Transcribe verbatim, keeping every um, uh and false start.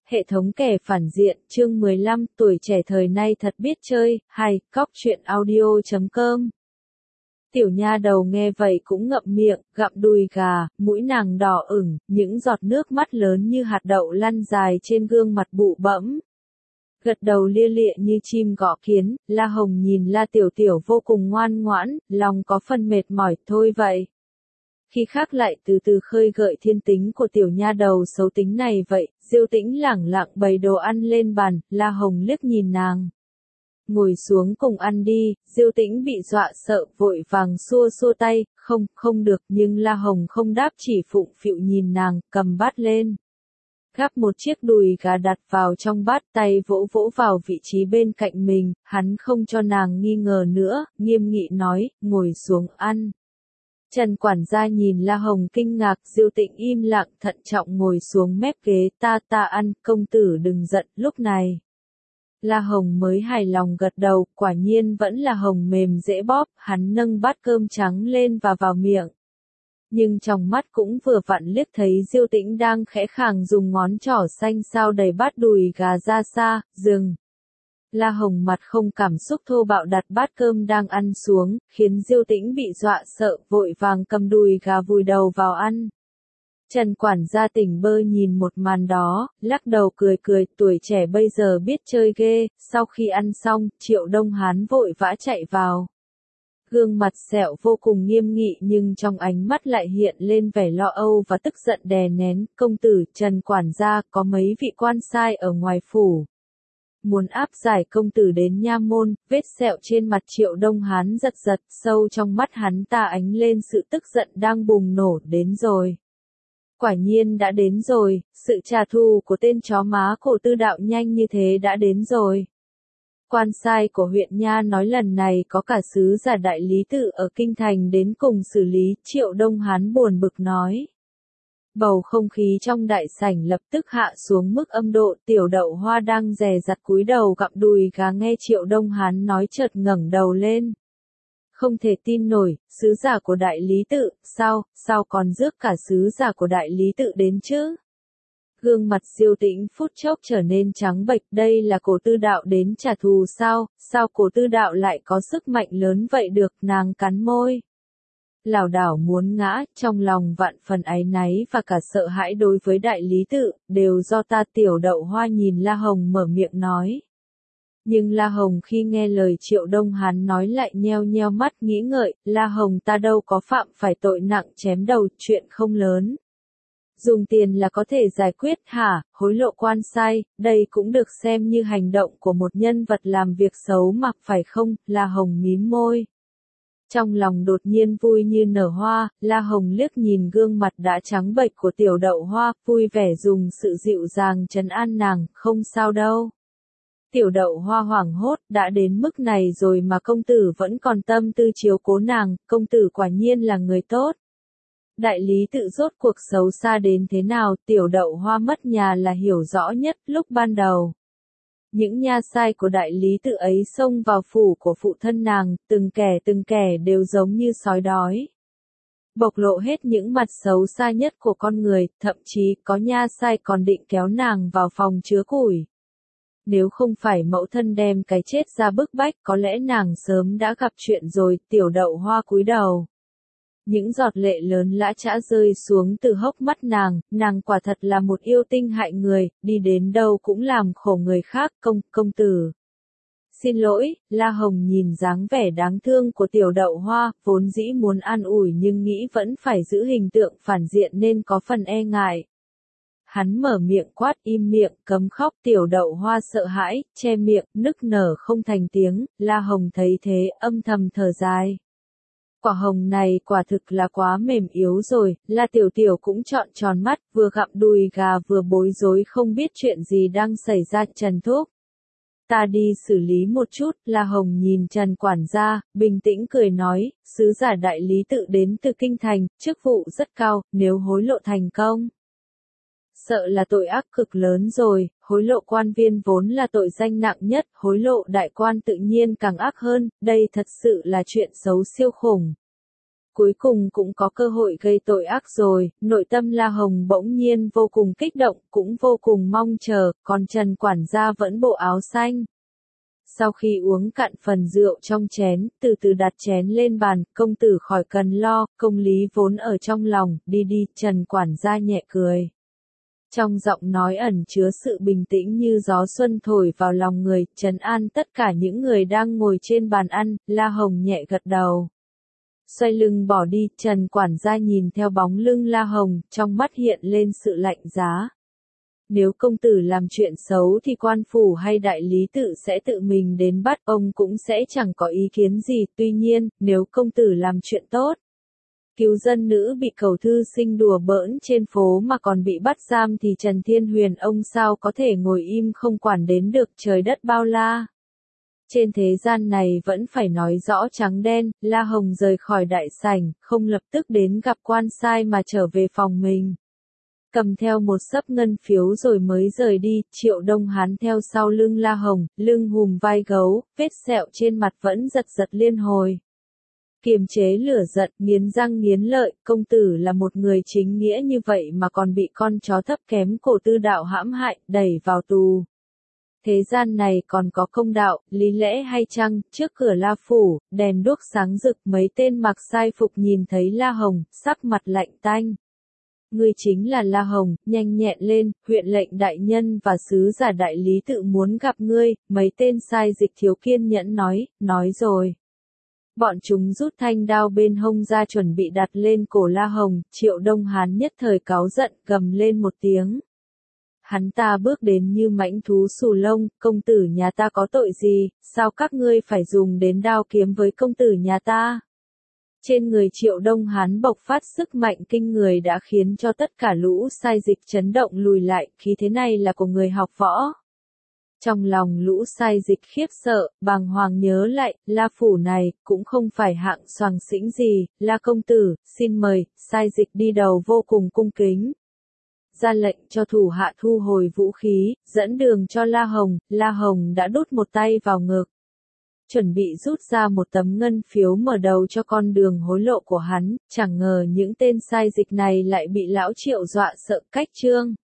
Hệ thống kẻ phản diện, chương mười lăm, tuổi trẻ thời nay thật biết chơi, hay, cóc truyện audio chấm com. Tiểu nha đầu nghe vậy cũng ngậm miệng, gặm đùi gà, mũi nàng đỏ ửng, những giọt nước mắt lớn như hạt đậu lăn dài trên gương mặt bụ bẫm. Gật đầu lia lịa như chim gõ kiến, La Hồng nhìn La Tiểu Tiểu vô cùng ngoan ngoãn, lòng có phần mệt mỏi thôi vậy. Khi khác lại từ từ khơi gợi thiên tính của tiểu nha đầu xấu tính này vậy, Diêu Tĩnh lẳng lặng bày đồ ăn lên bàn, La Hồng liếc nhìn nàng. Ngồi xuống cùng ăn đi, Diêu Tĩnh bị dọa sợ, vội vàng xua xua tay, không, không được, nhưng La Hồng không đáp chỉ phụng phịu nhìn nàng, cầm bát lên. Gắp một chiếc đùi gà đặt vào trong bát, tay vỗ vỗ vào vị trí bên cạnh mình, hắn không cho nàng nghi ngờ nữa, nghiêm nghị nói, ngồi xuống ăn. Trần quản gia nhìn La Hồng kinh ngạc, Diêu Tĩnh im lặng thận trọng ngồi xuống mép ghế, ta ta ăn, công tử đừng giận, lúc này. La Hồng mới hài lòng gật đầu, quả nhiên vẫn là hồng mềm dễ bóp, hắn nâng bát cơm trắng lên và vào miệng. Nhưng trong mắt cũng vừa vặn liếc thấy Diêu Tĩnh đang khẽ khàng dùng ngón trỏ xanh xao đầy bát đùi gà ra xa, dừng. La Hồng mặt không cảm xúc thô bạo đặt bát cơm đang ăn xuống, khiến Diêu Tĩnh bị dọa sợ, vội vàng cầm đùi gà vùi đầu vào ăn. Trần quản gia tỉnh bơ nhìn một màn đó, lắc đầu cười cười, tuổi trẻ bây giờ biết chơi ghê, sau khi ăn xong, Triệu Đông Hán vội vã chạy vào. Gương mặt sẹo vô cùng nghiêm nghị nhưng trong ánh mắt lại hiện lên vẻ lo âu và tức giận đè nén, công tử, Trần quản gia, có mấy vị quan sai ở ngoài phủ. Muốn áp giải công tử đến nha môn, vết sẹo trên mặt Triệu Đông Hán giật giật, sâu trong mắt hắn ta ánh lên sự tức giận đang bùng nổ, đến rồi. Quả nhiên đã đến rồi, sự trả thù của tên chó má cổ Tư Đạo nhanh như thế đã đến rồi. Quan sai của huyện Nha nói lần này có cả sứ giả đại lý tự ở kinh thành đến cùng xử lý, Triệu Đông Hán buồn bực nói. Bầu không khí trong đại sảnh lập tức hạ xuống mức âm độ, Tiểu Đậu Hoa đang dè dặt cúi đầu gặm đùi gà nghe Triệu Đông Hán nói chợt ngẩng đầu lên. Không thể tin nổi, sứ giả của đại lý tự, sao, sao còn rước cả sứ giả của đại lý tự đến chứ? Gương mặt Diêu Tĩnh phút chốc trở nên trắng bệch, đây là cổ Tư Đạo đến trả thù sao, sao cổ Tư Đạo lại có sức mạnh lớn vậy được, nàng cắn môi. Lảo đảo muốn ngã, trong lòng vạn phần áy náy và cả sợ hãi đối với đại lý tự, đều do ta. Tiểu Đậu Hoa nhìn La Hồng mở miệng nói. Nhưng La Hồng khi nghe lời Triệu Đông Hán nói lại nheo nheo mắt nghĩ ngợi, La Hồng ta đâu có phạm phải tội nặng chém đầu, chuyện không lớn. Dùng tiền là có thể giải quyết hả, hối lộ quan sai, đây cũng được xem như hành động của một nhân vật làm việc xấu mà phải không, La Hồng mím môi. Trong lòng đột nhiên vui như nở hoa, La Hồng liếc nhìn gương mặt đã trắng bệch của Tiểu Đậu Hoa, vui vẻ dùng sự dịu dàng trấn an nàng, không sao đâu. Tiểu Đậu Hoa hoảng hốt, đã đến mức này rồi mà công tử vẫn còn tâm tư chiếu cố nàng, công tử quả nhiên là người tốt. Đại lý tự rốt cuộc xấu xa đến thế nào, Tiểu Đậu Hoa mất nhà là hiểu rõ nhất lúc ban đầu. Những nha sai của đại lý tự ấy xông vào phủ của phụ thân nàng, từng kẻ từng kẻ đều giống như sói đói. Bộc lộ hết những mặt xấu xa nhất của con người, thậm chí có nha sai còn định kéo nàng vào phòng chứa củi. Nếu không phải mẫu thân đem cái chết ra bức bách, có lẽ nàng sớm đã gặp chuyện rồi. Tiểu Đậu Hoa cúi đầu. Những giọt lệ lớn lã chã rơi xuống từ hốc mắt nàng, nàng quả thật là một yêu tinh hại người, đi đến đâu cũng làm khổ người khác, công, công tử. Xin lỗi, La Hồng nhìn dáng vẻ đáng thương của Tiểu Đậu Hoa, vốn dĩ muốn an ủi nhưng nghĩ vẫn phải giữ hình tượng phản diện nên có phần e ngại. Hắn mở miệng quát im miệng, cấm khóc. Tiểu Đậu Hoa sợ hãi, che miệng, nức nở không thành tiếng, La Hồng thấy thế, âm thầm thở dài. Quả hồng này quả thực là quá mềm yếu rồi, La Tiểu Tiểu cũng trọn tròn mắt, vừa gặm đùi gà vừa bối rối không biết chuyện gì đang xảy ra. Trần thúc. Ta đi xử lý một chút, La Hồng nhìn Trần quản gia, bình tĩnh cười nói, sứ giả đại lý tự đến từ kinh thành, chức vụ rất cao, nếu hối lộ thành công. Sợ là tội ác cực lớn rồi, hối lộ quan viên vốn là tội danh nặng nhất, hối lộ đại quan tự nhiên càng ác hơn, đây thật sự là chuyện xấu siêu khủng. cuối cùng cũng có cơ hội gây tội ác rồi, nội tâm La Hồng bỗng nhiên vô cùng kích động, cũng vô cùng mong chờ, còn Trần quản gia vẫn bộ áo xanh. Sau khi uống cạn phần rượu trong chén, từ từ đặt chén lên bàn, công tử khỏi cần lo, công lý vốn ở trong lòng, đi đi, Trần quản gia nhẹ cười. Trong giọng nói ẩn chứa sự bình tĩnh như gió xuân thổi vào lòng người, trấn an tất cả những người đang ngồi trên bàn ăn, La Hồng nhẹ gật đầu. Xoay lưng bỏ đi, Trần quản gia nhìn theo bóng lưng La Hồng, trong mắt hiện lên sự lạnh giá. Nếu công tử làm chuyện xấu thì quan phủ hay đại lý tự sẽ tự mình đến bắt, ông cũng sẽ chẳng có ý kiến gì, tuy nhiên, nếu công tử làm chuyện tốt, cứu dân nữ bị cầu thư sinh đùa bỡn trên phố mà còn bị bắt giam thì Trần Thiên Huyền ông sao có thể ngồi im không quản đến được trời đất bao la. Trên thế gian này vẫn phải nói rõ trắng đen, La Hồng rời khỏi đại sảnh, không lập tức đến gặp quan sai mà trở về phòng mình. Cầm theo một xấp ngân phiếu rồi mới rời đi, Triệu Đông Hán theo sau lưng La Hồng, lưng hùm vai gấu, vết sẹo trên mặt vẫn giật giật liên hồi. Kiềm chế lửa giận, nghiến răng nghiến lợi, công tử là một người chính nghĩa như vậy mà còn bị con chó thấp kém cổ Tư Đạo hãm hại, đẩy vào tù. Thế gian này còn có công đạo, lý lẽ hay chăng? Trước cửa La Phủ, đèn đuốc sáng rực, mấy tên mặc sai phục nhìn thấy La Hồng, sắc mặt lạnh tanh. Ngươi chính là La Hồng, nhanh nhẹn lên, huyện lệnh đại nhân và sứ giả đại lý tự muốn gặp ngươi, mấy tên sai dịch thiếu kiên nhẫn nói, nói rồi. Bọn chúng rút thanh đao bên hông ra chuẩn bị đặt lên cổ La Hồng, Triệu Đông Hán nhất thời cáu giận, gầm lên một tiếng. Hắn ta bước đến như mãnh thú xù lông, công tử nhà ta có tội gì, sao các ngươi phải dùng đến đao kiếm với công tử nhà ta? Trên người Triệu Đông Hán bộc phát sức mạnh kinh người đã khiến cho tất cả lũ sai dịch chấn động lùi lại, khí thế này là của người học võ. Trong lòng lũ sai dịch khiếp sợ, bàng hoàng nhớ lại, La Phủ này, cũng không phải hạng soàng xĩnh gì, La công tử, xin mời, sai dịch đi đầu vô cùng cung kính. Ra lệnh cho thủ hạ thu hồi vũ khí, dẫn đường cho La Hồng, La Hồng đã đút một tay vào ngực. Chuẩn bị rút ra một tấm ngân phiếu mở đầu cho con đường hối lộ của hắn, chẳng ngờ những tên sai dịch này lại bị lão Triệu dọa sợ cách trương.